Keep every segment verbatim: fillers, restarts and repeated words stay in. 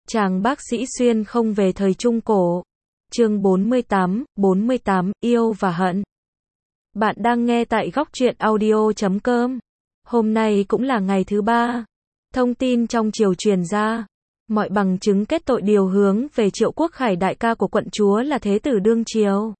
Chàng bác sĩ xuyên không về thời Trung Cổ. Chương bốn mươi tám, bốn mươi tám, yêu và hận. Bạn đang nghe tại góc truyện audio chấm com. Hôm nay cũng là ngày thứ ba. Thông tin trong triều truyền ra. Mọi bằng chứng kết tội điều hướng về Triệu Quốc Khải đại ca của quận chúa là thế tử đương triều.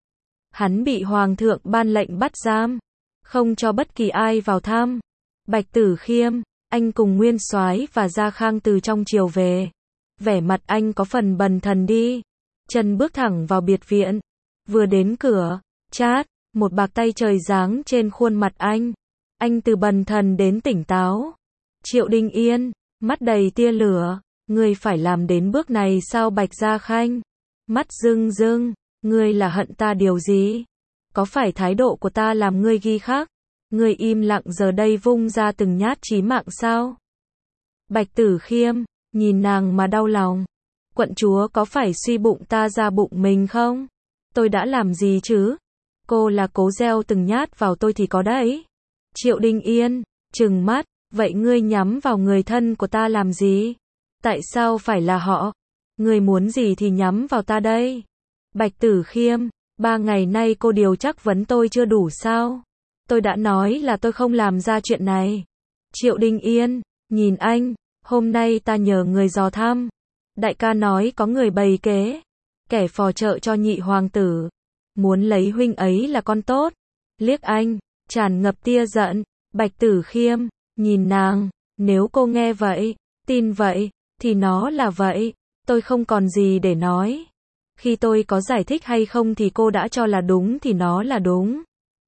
Hắn bị hoàng thượng ban lệnh bắt giam, không cho bất kỳ ai vào thăm. Bạch Tử Khiêm, anh cùng Nguyên Soái và Gia Khang từ trong triều về. Vẻ mặt anh có phần bần thần đi. Chân bước thẳng vào biệt viện. Vừa đến cửa, chát, một bạc tay trời giáng trên khuôn mặt anh. Anh từ bần thần đến tỉnh táo. Triệu Đinh Yên, mắt đầy tia lửa. Ngươi phải làm đến bước này sao Bạch Gia Khanh? Mắt rưng rưng, ngươi là hận ta điều gì? Có phải thái độ của ta làm ngươi ghi khắc? Ngươi im lặng giờ đây vung ra từng nhát chí mạng sao? Bạch Tử Khiêm, nhìn nàng mà đau lòng. Quận chúa có phải suy bụng ta ra bụng mình không? Tôi đã làm gì chứ? Cô là cố gieo từng nhát vào tôi thì có đấy. Triệu Đinh Yên, trừng mắt, vậy ngươi nhắm vào người thân của ta làm gì? Tại sao phải là họ? Ngươi muốn gì thì nhắm vào ta đây? Bạch Tử Khiêm, ba ngày nay cô điều chắc vấn tôi chưa đủ sao? Tôi đã nói là tôi không làm ra chuyện này. Triệu Đinh Yên, nhìn anh, hôm nay ta nhờ người dò thăm. Đại ca nói có người bày kế, kẻ phò trợ cho nhị hoàng tử, muốn lấy huynh ấy là con tốt. Liếc anh, tràn ngập tia giận. Bạch Tử Khiêm, nhìn nàng, nếu cô nghe vậy, tin vậy, thì nó là vậy, tôi không còn gì để nói. Khi tôi có giải thích hay không thì cô đã cho là đúng thì nó là đúng.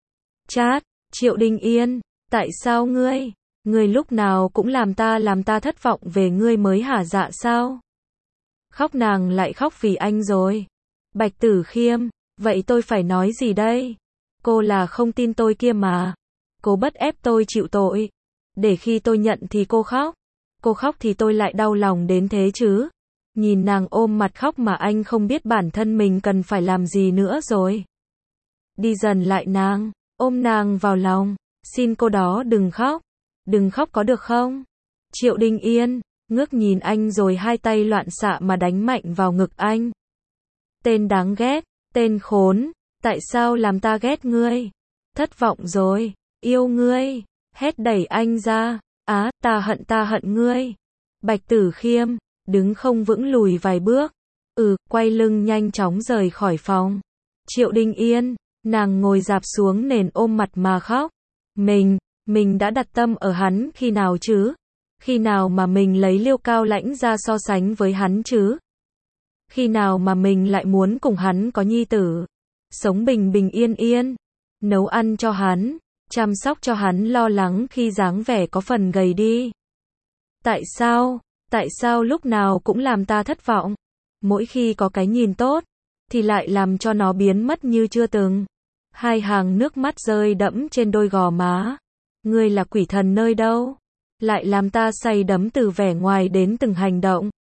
Chát, Triệu Đinh Yên, tại sao ngươi, ngươi lúc nào cũng làm ta làm ta thất vọng về ngươi mới hả dạ sao? Khóc nàng lại khóc vì anh rồi. Bạch Tử Khiêm, vậy tôi phải nói gì đây? Cô là không tin tôi kia mà. Cô bắt ép tôi chịu tội. Để khi tôi nhận thì cô khóc. Cô khóc thì tôi lại đau lòng đến thế chứ. Nhìn nàng ôm mặt khóc mà anh không biết bản thân mình cần phải làm gì nữa rồi. Đi dần lại nàng, ôm nàng vào lòng. Xin cô đó đừng khóc. Đừng khóc có được không? Triệu Đinh Yên, ngước nhìn anh rồi hai tay loạn xạ mà đánh mạnh vào ngực anh. Tên đáng ghét, tên khốn, tại sao làm ta ghét ngươi? Thất vọng rồi, yêu ngươi, hét đẩy anh ra. Á, ta hận ta hận ngươi. Bạch Tử Khiêm, đứng không vững lùi vài bước. Ừ, quay lưng nhanh chóng rời khỏi phòng. Triệu Đinh Yên, nàng ngồi dạp xuống nền ôm mặt mà khóc. Mình, mình đã đặt tâm ở hắn khi nào chứ? Khi nào mà mình lấy Liêu Cao Lãnh ra so sánh với hắn chứ? Khi nào mà mình lại muốn cùng hắn có nhi tử? Sống bình bình yên yên, nấu ăn cho hắn, chăm sóc cho hắn lo lắng khi dáng vẻ có phần gầy đi. Tại sao, tại sao lúc nào cũng làm ta thất vọng? Mỗi khi có cái nhìn tốt, thì lại làm cho nó biến mất như chưa từng. Hai hàng nước mắt rơi đẫm trên đôi gò má. Ngươi là quỷ thần nơi đâu? Lại làm ta say đắm từ vẻ ngoài đến từng hành động.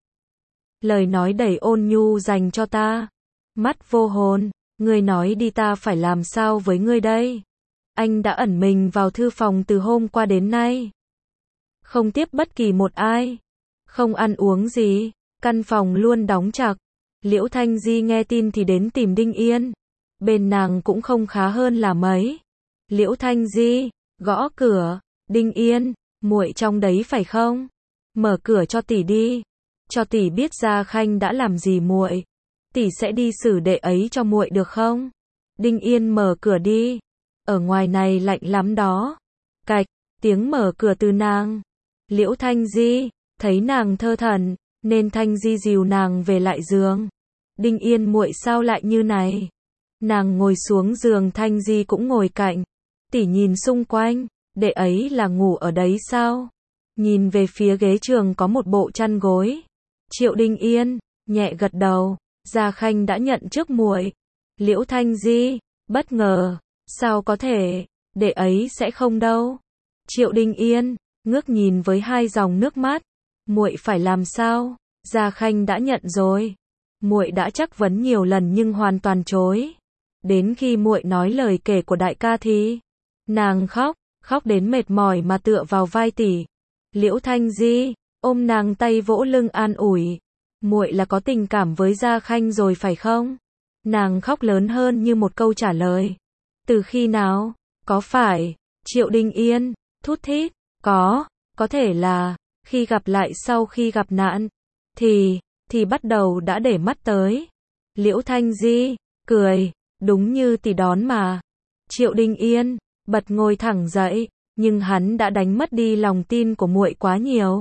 Lời nói đầy ôn nhu dành cho ta. Mắt vô hồn, ngươi nói đi ta phải làm sao với ngươi đây? Anh đã ẩn mình vào thư phòng từ hôm qua đến nay. Không tiếp bất kỳ một ai. Không ăn uống gì. Căn phòng luôn đóng chặt. Liễu Thanh Di nghe tin thì đến tìm Đinh Yên. Bên nàng cũng không khá hơn là mấy. Liễu Thanh Di, gõ cửa. Đinh Yên, muội trong đấy phải không? Mở cửa cho tỷ đi. Cho tỷ biết Gia Khanh đã làm gì muội. Tỷ sẽ đi xử đệ ấy cho muội được không? Đinh Yên mở cửa đi. Ở ngoài này lạnh lắm đó. Cạch, tiếng mở cửa từ nàng. Liễu Thanh Di, thấy nàng thơ thẩn, nên Thanh Di dìu nàng về lại giường. Đinh Yên muội sao lại như này? Nàng ngồi xuống giường, Thanh Di cũng ngồi cạnh. Tỷ nhìn xung quanh, đệ ấy là ngủ ở đấy sao? Nhìn về phía ghế trường có một bộ chăn gối. Triệu Đinh Yên, nhẹ gật đầu, Gia Khanh đã nhận trước muội. Liễu Thanh Di, bất ngờ, sao có thể, đệ ấy sẽ không đâu. Triệu Đinh Yên, ngước nhìn với hai dòng nước mắt. Muội phải làm sao? Gia Khanh đã nhận rồi. Muội đã chắc vấn nhiều lần nhưng hoàn toàn chối. Đến khi muội nói lời kể của đại ca thì nàng khóc, khóc đến mệt mỏi mà tựa vào vai tỷ. Liễu Thanh Di ôm nàng tay vỗ lưng an ủi. muội là có tình cảm với Gia Khanh rồi phải không? Nàng khóc lớn hơn như một câu trả lời. Từ khi nào? Có phải? Triệu Đình Yên thút thít. Có, có thể là khi gặp lại sau khi gặp nạn. Thì, thì bắt đầu đã để mắt tới. Liễu Thanh Di cười, đúng như tỷ đón mà. Triệu Đình Yên bật ngồi thẳng dậy, nhưng hắn đã đánh mất đi lòng tin của muội quá nhiều.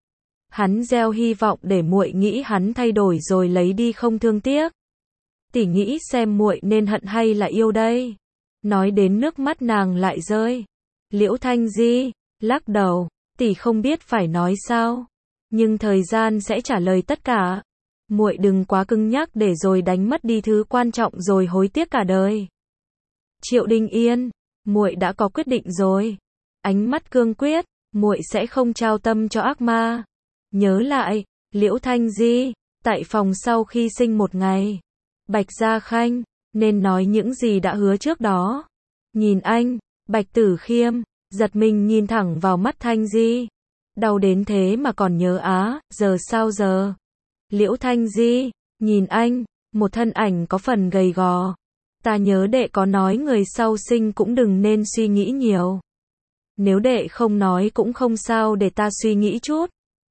Hắn gieo hy vọng để muội nghĩ hắn thay đổi rồi lấy đi không thương tiếc. Tỷ nghĩ xem muội nên hận hay là yêu đây? Nói đến nước mắt nàng lại rơi. Liễu Thanh Di lắc đầu, tỷ không biết phải nói sao, nhưng thời gian sẽ trả lời tất cả. Muội đừng quá cứng nhắc để rồi đánh mất đi thứ quan trọng rồi hối tiếc cả đời. Triệu Đình Yên, muội đã có quyết định rồi. Ánh mắt cương quyết, muội sẽ không trao tâm cho ác ma. Nhớ lại, Liễu Thanh Di, tại phòng sau khi sinh một ngày, Bạch Gia Khanh nên nói những gì đã hứa trước đó. Nhìn anh, Bạch Tử Khiêm giật mình nhìn thẳng vào mắt Thanh Di. Đau đến thế mà còn nhớ á, giờ sao giờ? Liễu Thanh Di nhìn anh, một thân ảnh có phần gầy gò. Ta nhớ đệ có nói người sau sinh cũng đừng nên suy nghĩ nhiều. Nếu đệ không nói cũng không sao, để ta suy nghĩ chút.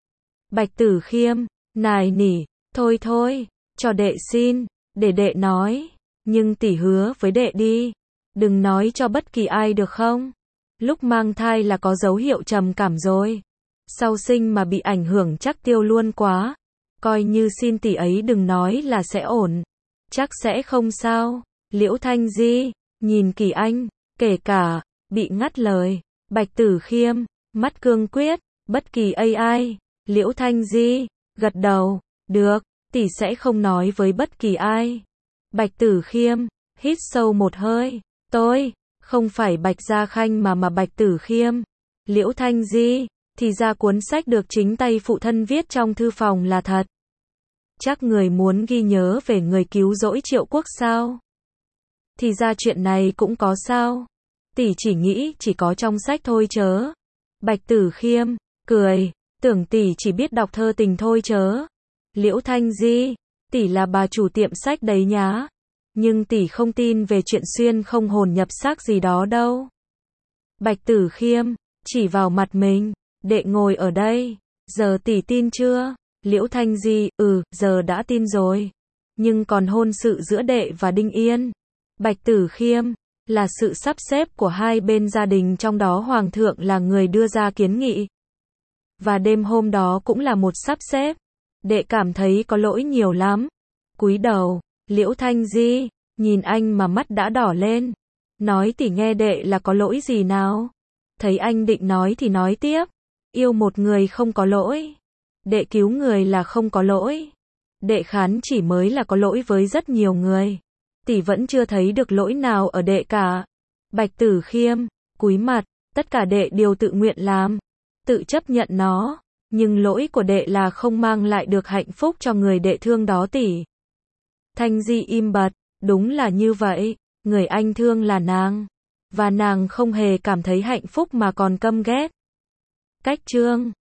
Bạch Tử Khiêm nài nỉ, thôi thôi, cho đệ xin, để đệ nói, nhưng tỷ hứa với đệ đi, đừng nói cho bất kỳ ai được không? Lúc mang thai là có dấu hiệu trầm cảm rồi, sau sinh mà bị ảnh hưởng chắc tiêu luôn quá. Coi như xin tỷ ấy đừng nói là sẽ ổn, chắc sẽ không sao. Liễu Thanh Di nhìn Kỳ Anh, kể cả bị ngắt lời. Bạch Tử Khiêm mắt cương quyết, bất kỳ ai. Liễu Thanh Di gật đầu, được, tỷ sẽ không nói với bất kỳ ai. Bạch Tử Khiêm hít sâu một hơi, tôi không phải Bạch Gia Khanh mà mà Bạch Tử Khiêm. Liễu Thanh Di thì ra cuốn sách được chính tay phụ thân viết trong thư phòng là thật. Chắc người muốn ghi nhớ về người cứu rỗi Triệu Quốc sao? Thì ra chuyện này cũng có sao? Tỷ chỉ nghĩ chỉ có trong sách thôi chớ. Bạch Tử Khiêm cười, tưởng tỷ chỉ biết đọc thơ tình thôi chớ. Liễu Thanh Di, tỷ là bà chủ tiệm sách đấy nhá. Nhưng tỷ không tin về chuyện xuyên không hồn nhập xác gì đó đâu. Bạch Tử Khiêm chỉ vào mặt mình, đệ ngồi ở đây, giờ tỷ tin chưa? Liễu Thanh Di, ừ, giờ đã tin rồi. Nhưng còn hôn sự giữa đệ và Đinh Yên, Bạch Tử Khiêm, là sự sắp xếp của hai bên gia đình, trong đó Hoàng thượng là người đưa ra kiến nghị. Và đêm hôm đó cũng là một sắp xếp. Đệ cảm thấy có lỗi nhiều lắm. Cúi đầu, Liễu Thanh Di nhìn anh mà mắt đã đỏ lên. Nói tỷ nghe đệ là có lỗi gì nào? Thấy anh định nói thì nói tiếp. Yêu một người không có lỗi. Đệ cứu người là không có lỗi. Đệ khán chỉ mới là có lỗi với rất nhiều người. Tỷ vẫn chưa thấy được lỗi nào ở đệ cả. Bạch Tử Khiêm cúi mặt, tất cả đệ đều tự nguyện làm, tự chấp nhận nó, nhưng lỗi của đệ là không mang lại được hạnh phúc cho người đệ thương đó tỷ. Thanh Di im bặt, đúng là như vậy, người anh thương là nàng, và nàng không hề cảm thấy hạnh phúc mà còn căm ghét. Cách chương